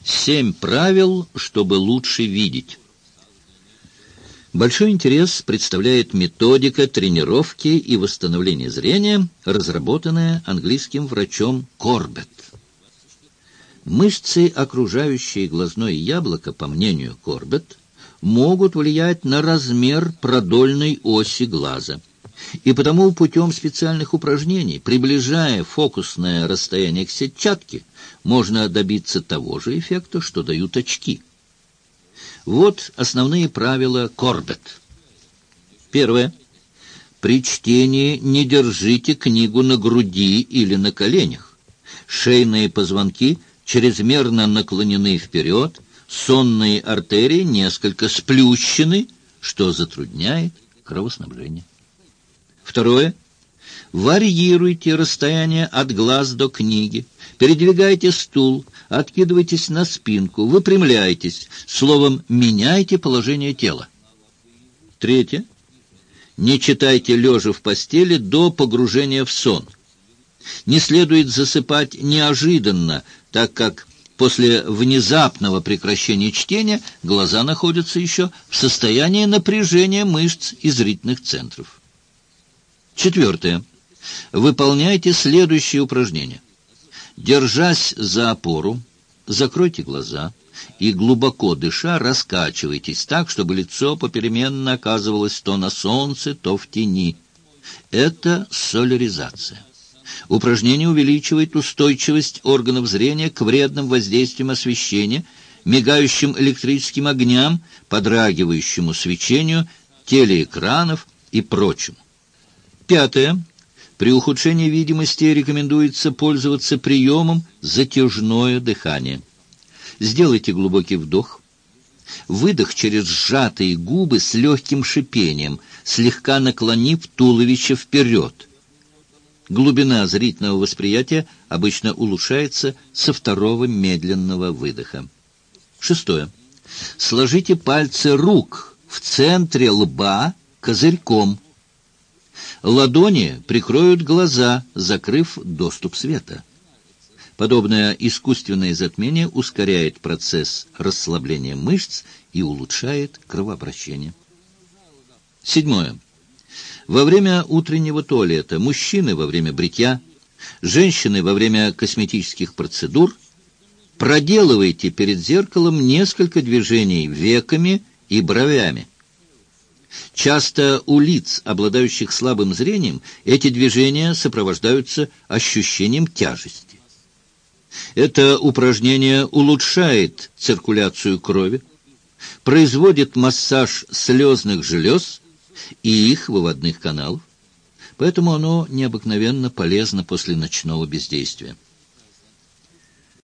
7 правил, чтобы лучше видеть. Большой интерес представляет методика тренировки и восстановления зрения, разработанная английским врачом Корбетт. Мышцы, окружающие глазное яблоко, по мнению Корбетт, могут влиять на размер продольной оси глаза. И потому путем специальных упражнений, приближая фокусное расстояние к сетчатке, можно добиться того же эффекта, что дают очки. Вот основные правила Корбетт. Первое. При чтении не держите книгу на груди или на коленях. Шейные позвонки чрезмерно наклонены вперед, сонные артерии несколько сплющены, что затрудняет кровоснабжение. Второе. Варьируйте расстояние от глаз до книги. Передвигайте стул, откидывайтесь на спинку, выпрямляйтесь. Словом, меняйте положение тела. Третье. Не читайте лежа в постели до погружения в сон. Не следует засыпать неожиданно, так как после внезапного прекращения чтения глаза находятся еще в состоянии напряжения мышц и зрительных центров. Четвертое. Выполняйте следующие упражнения. Держась за опору, закройте глаза и, глубоко дыша, раскачивайтесь так, чтобы лицо попеременно оказывалось то на солнце, то в тени. Это соляризация. Упражнение увеличивает устойчивость органов зрения к вредным воздействиям освещения, мигающим электрическим огням, подрагивающему свечению, телеэкранов и прочему. Пятое. При ухудшении видимости рекомендуется пользоваться приемом затяжное дыхание. Сделайте глубокий вдох. Выдох через сжатые губы с легким шипением, слегка наклонив туловище вперед. Глубина зрительного восприятия обычно улучшается со второго медленного выдоха. Шестое. Сложите пальцы рук в центре лба козырьком. Ладони прикроют глаза, закрыв доступ света. Подобное искусственное затмение ускоряет процесс расслабления мышц и улучшает кровообращение. Седьмое. Во время утреннего туалета, мужчины во время бритья, женщины во время косметических процедур, проделывайте перед зеркалом несколько движений веками и бровями. Часто у лиц, обладающих слабым зрением, эти движения сопровождаются ощущением тяжести. Это упражнение улучшает циркуляцию крови, производит массаж слезных желез и их выводных каналов, поэтому оно необыкновенно полезно после ночного бездействия.